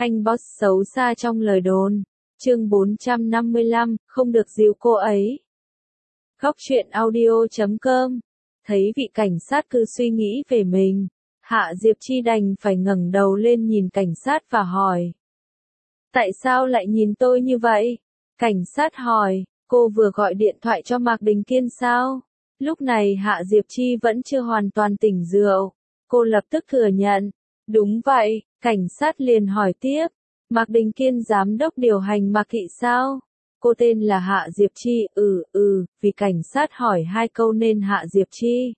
Anh boss xấu xa trong lời đồn. Chương 455, không được dìu cô ấy. Góc truyện audio.com. Thấy vị cảnh sát cứ suy nghĩ về mình, Hạ Diệp Chi đành phải ngẩng đầu lên nhìn cảnh sát và hỏi. Tại sao lại nhìn tôi như vậy? Cảnh sát hỏi, cô vừa gọi điện thoại cho Mạc Đình Kiên sao? Lúc này Hạ Diệp Chi vẫn chưa hoàn toàn tỉnh rượu. Cô lập tức thừa nhận. Đúng vậy, cảnh sát liền hỏi tiếp. Mạc Đình Kiên giám đốc điều hành Mạc Thị sao? Cô tên là Hạ Diệp Chi, vì cảnh sát hỏi 2 câu nên Hạ Diệp Chi.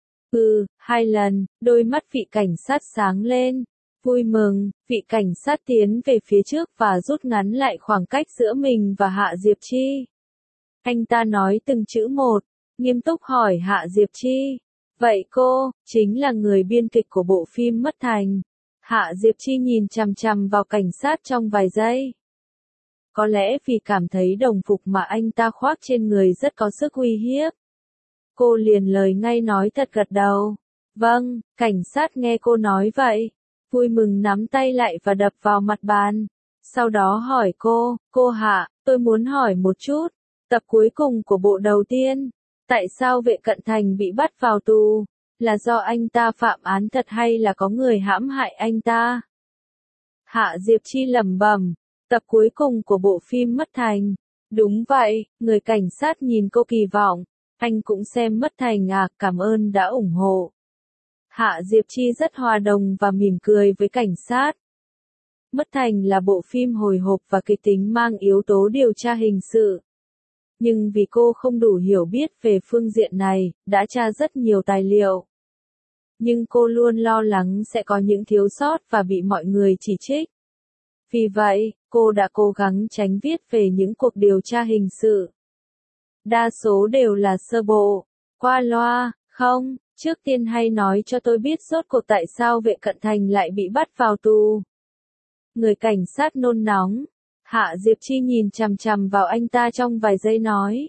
2 lần, đôi mắt vị cảnh sát sáng lên. Vui mừng, vị cảnh sát tiến về phía trước và rút ngắn lại khoảng cách giữa mình và Hạ Diệp Chi. Anh ta nói từng chữ một, nghiêm túc hỏi Hạ Diệp Chi. Vậy cô, chính là người biên kịch của bộ phim Mất Thành. Hạ Diệp Chi nhìn chằm chằm vào cảnh sát trong vài giây. Có lẽ vì cảm thấy đồng phục mà anh ta khoác trên người rất có sức uy hiếp. Cô liền lời ngay nói thật gật đầu. Vâng, cảnh sát nghe cô nói vậy. Vui mừng nắm tay lại và đập vào mặt bàn. Sau đó hỏi cô Hạ, tôi muốn hỏi một chút. Tập cuối cùng của bộ đầu tiên. Tại sao Vệ Cận Thành bị bắt vào tù? Là do anh ta phạm án thật hay là có người hãm hại anh ta? Hạ Diệp Chi lẩm bẩm. Tập cuối cùng của bộ phim Mất Thành. Đúng vậy, người cảnh sát nhìn cô kỳ vọng. Anh cũng xem Mất Thành à, cảm ơn đã ủng hộ. Hạ Diệp Chi rất hòa đồng và mỉm cười với cảnh sát. Mất Thành là bộ phim hồi hộp và kịch tính mang yếu tố điều tra hình sự. Nhưng vì cô không đủ hiểu biết về phương diện này, đã tra rất nhiều tài liệu. Nhưng cô luôn lo lắng sẽ có những thiếu sót và bị mọi người chỉ trích. Vì vậy, cô đã cố gắng tránh viết về những cuộc điều tra hình sự. Đa số đều là sơ bộ, qua loa, không, trước tiên hãy nói cho tôi biết rốt cuộc tại sao Vệ Cận Thành lại bị bắt vào tù. Người cảnh sát nôn nóng. Hạ Diệp Chi nhìn chằm chằm vào anh ta trong vài giây nói.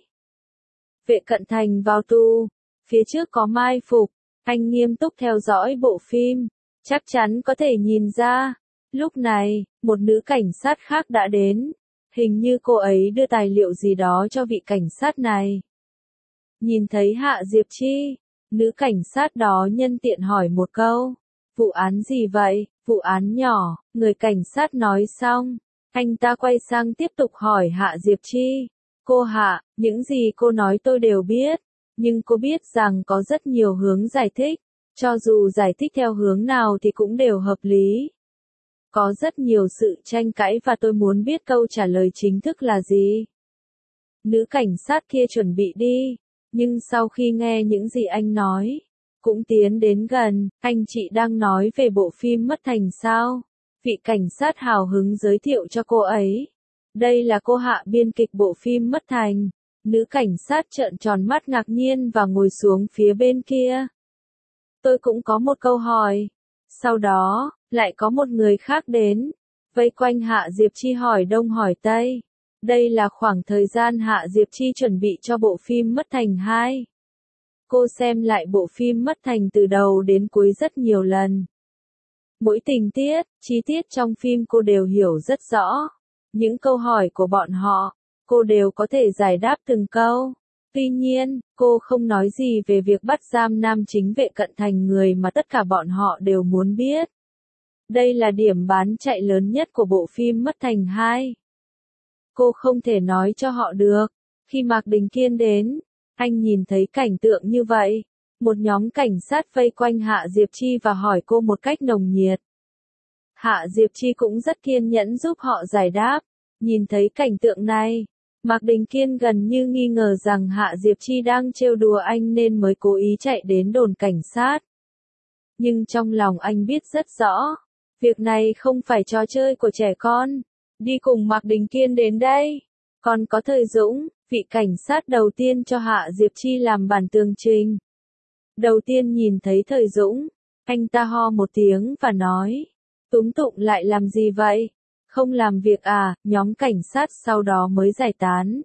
Vệ Cận Thành vào tù, phía trước có mai phục, anh nghiêm túc theo dõi bộ phim, chắc chắn có thể nhìn ra. Lúc này, một nữ cảnh sát khác đã đến, hình như cô ấy đưa tài liệu gì đó cho vị cảnh sát này. Nhìn thấy Hạ Diệp Chi, nữ cảnh sát đó nhân tiện hỏi một câu. Vụ án gì vậy? Vụ án nhỏ, người cảnh sát nói xong. Anh ta quay sang tiếp tục hỏi Hạ Diệp Chi. Cô Hạ, những gì cô nói tôi đều biết. Nhưng cô biết rằng có rất nhiều hướng giải thích. Cho dù giải thích theo hướng nào thì cũng đều hợp lý. Có rất nhiều sự tranh cãi và tôi muốn biết câu trả lời chính thức là gì. Nữ cảnh sát kia chuẩn bị đi. Nhưng sau khi nghe những gì anh nói, cũng tiến đến gần. Anh chị đang nói về bộ phim Mất Thành sao? Vị cảnh sát hào hứng giới thiệu cho cô ấy. Đây là cô Hạ biên kịch bộ phim Mất Thành. Nữ cảnh sát trợn tròn mắt ngạc nhiên và ngồi xuống phía bên kia. Tôi cũng có một câu hỏi. Sau đó, lại có một người khác đến. Vây quanh Hạ Diệp Chi hỏi đông hỏi tây. Đây là khoảng thời gian Hạ Diệp Chi chuẩn bị cho bộ phim Mất Thành 2. Cô xem lại bộ phim Mất Thành từ đầu đến cuối rất nhiều lần. Mỗi tình tiết, chi tiết trong phim cô đều hiểu rất rõ. Những câu hỏi của bọn họ, cô đều có thể giải đáp từng câu. Tuy nhiên, cô không nói gì về việc bắt giam nam chính Vệ Cận Thành, người mà tất cả bọn họ đều muốn biết. Đây là điểm bán chạy lớn nhất của bộ phim Mất Thành 2. Cô không thể nói cho họ được. Khi Mạc Đình Kiên đến, anh nhìn thấy cảnh tượng như vậy. Một nhóm cảnh sát vây quanh Hạ Diệp Chi và hỏi cô một cách nồng nhiệt. Hạ Diệp Chi cũng rất kiên nhẫn giúp họ giải đáp. Nhìn thấy cảnh tượng này, Mạc Đình Kiên gần như nghi ngờ rằng Hạ Diệp Chi đang trêu đùa anh nên mới cố ý chạy đến đồn cảnh sát. Nhưng trong lòng anh biết rất rõ, việc này không phải trò chơi của trẻ con. Đi cùng Mạc Đình Kiên đến đây. Còn có Thời Dũng, vị cảnh sát đầu tiên cho Hạ Diệp Chi làm bản tường trình. Đầu tiên nhìn thấy Thời Dũng, anh ta ho một tiếng và nói. Túm tụng lại làm gì vậy? Không làm việc à? Nhóm cảnh sát sau đó mới giải tán.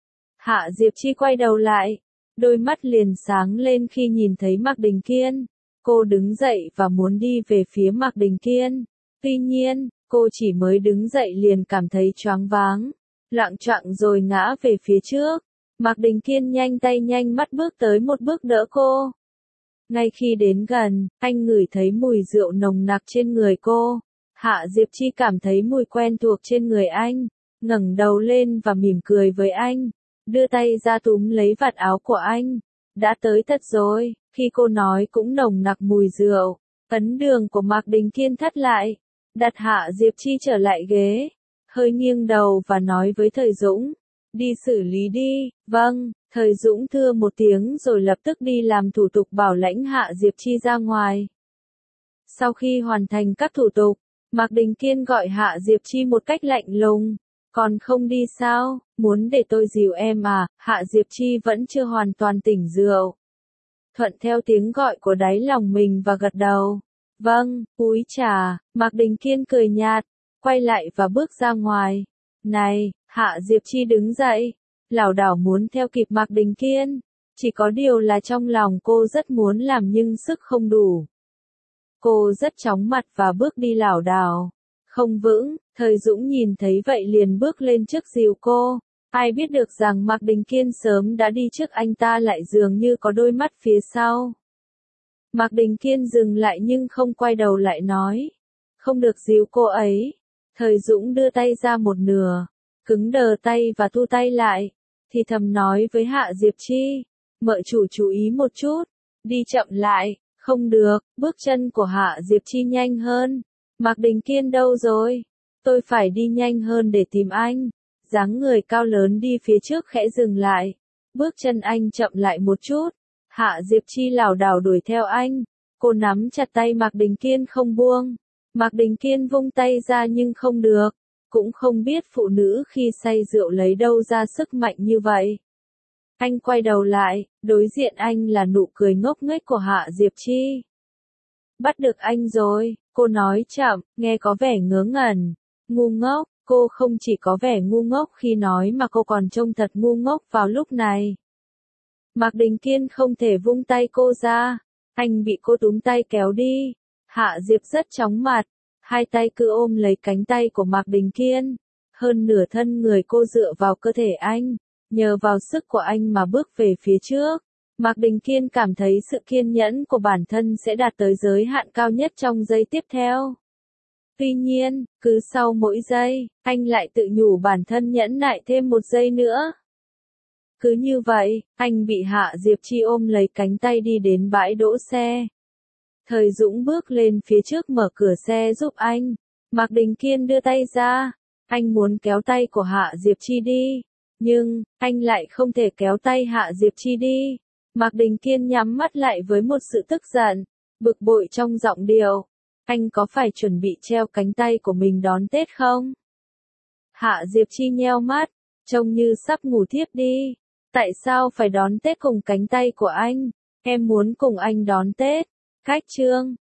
Hạ Diệp Chi quay đầu lại. Đôi mắt liền sáng lên khi nhìn thấy Mạc Đình Kiên. Cô đứng dậy và muốn đi về phía Mạc Đình Kiên. Tuy nhiên, Cô chỉ mới đứng dậy liền cảm thấy choáng váng, loạng choạng rồi ngã về phía trước. Mạc Đình Kiên nhanh tay nhanh mắt bước tới một bước đỡ cô. Ngay khi đến gần, anh ngửi thấy mùi rượu nồng nặc trên người cô. Hạ Diệp Chi cảm thấy mùi quen thuộc trên người anh, ngẩng đầu lên và mỉm cười với anh, đưa tay ra túm lấy vạt áo của anh. Đã tới thật rồi, khi cô nói cũng nồng nặc mùi rượu. Ấn đường của Mạc Đình Kiên thắt lại, đặt Hạ Diệp Chi trở lại ghế, hơi nghiêng đầu và nói với Thời Dũng, đi xử lý đi. Vâng, Thời Dũng thưa một tiếng rồi lập tức đi làm thủ tục bảo lãnh Hạ Diệp Chi ra ngoài. Sau khi hoàn thành các thủ tục, Mạc Đình Kiên gọi Hạ Diệp Chi một cách lạnh lùng, còn không đi sao, muốn để tôi dìu em à? Hạ Diệp Chi vẫn chưa hoàn toàn tỉnh rượu. Thuận theo tiếng gọi của đáy lòng mình và gật đầu. Vâng, úi trà. Mạc Đình Kiên cười nhạt, quay lại và bước ra ngoài. Này, Hạ Diệp Chi đứng dậy, lảo đảo muốn theo kịp Mạc Đình Kiên. Chỉ có điều là trong lòng cô rất muốn làm nhưng sức không đủ. Cô rất chóng mặt và bước đi lảo đảo, không vững. Thời Dũng nhìn thấy vậy liền bước lên trước dìu cô. Ai biết được rằng Mạc Đình Kiên sớm đã đi trước anh ta lại dường như có đôi mắt phía sau. Mạc Đình Kiên dừng lại nhưng không quay đầu lại nói. Không được dìu cô ấy. Thời Dũng đưa tay ra một nửa, cứng đờ tay và thu tay lại, thì thầm nói với Hạ Diệp Chi. Mợ chủ chú ý một chút, đi chậm lại. Không được, bước chân của Hạ Diệp Chi nhanh hơn. Mạc Đình Kiên đâu rồi? Tôi phải đi nhanh hơn để tìm anh. Dáng người cao lớn đi phía trước khẽ dừng lại. Bước chân anh chậm lại một chút. Hạ Diệp Chi lảo đảo đuổi theo anh. Cô nắm chặt tay Mạc Đình Kiên không buông. Mạc Đình Kiên vung tay ra nhưng không được. Cũng không biết phụ nữ khi say rượu lấy đâu ra sức mạnh như vậy. Anh quay đầu lại, đối diện anh là nụ cười ngốc nghếch của Hạ Diệp Chi. Bắt được anh rồi, cô nói chậm, nghe có vẻ ngớ ngẩn. Ngu ngốc, cô không chỉ có vẻ ngu ngốc khi nói mà cô còn trông thật ngu ngốc vào lúc này. Mạc Đình Kiên không thể vung tay cô ra, anh bị cô túm tay kéo đi. Hạ Diệp rất chóng mặt, hai tay cứ ôm lấy cánh tay của Mạc Đình Kiên. Hơn nửa thân người cô dựa vào cơ thể anh, nhờ vào sức của anh mà bước về phía trước. Mạc Đình Kiên cảm thấy sự kiên nhẫn của bản thân sẽ đạt tới giới hạn cao nhất trong giây tiếp theo. Tuy nhiên, cứ sau mỗi giây, anh lại tự nhủ bản thân nhẫn nại thêm một giây nữa. Cứ như vậy, anh bị Hạ Diệp Chi ôm lấy cánh tay đi đến bãi đỗ xe. Thời Dũng bước lên phía trước mở cửa xe giúp anh. Mạc Đình Kiên đưa tay ra. Anh muốn kéo tay của Hạ Diệp Chi đi. Nhưng, anh lại không thể kéo tay Hạ Diệp Chi đi. Mạc Đình Kiên nhắm mắt lại với một sự tức giận, bực bội trong giọng điệu. Anh có phải chuẩn bị treo cánh tay của mình đón Tết không? Hạ Diệp Chi nheo mắt, trông như sắp ngủ thiếp đi. Tại sao phải đón Tết cùng cánh tay của anh? Em muốn cùng anh đón Tết. Khách trương.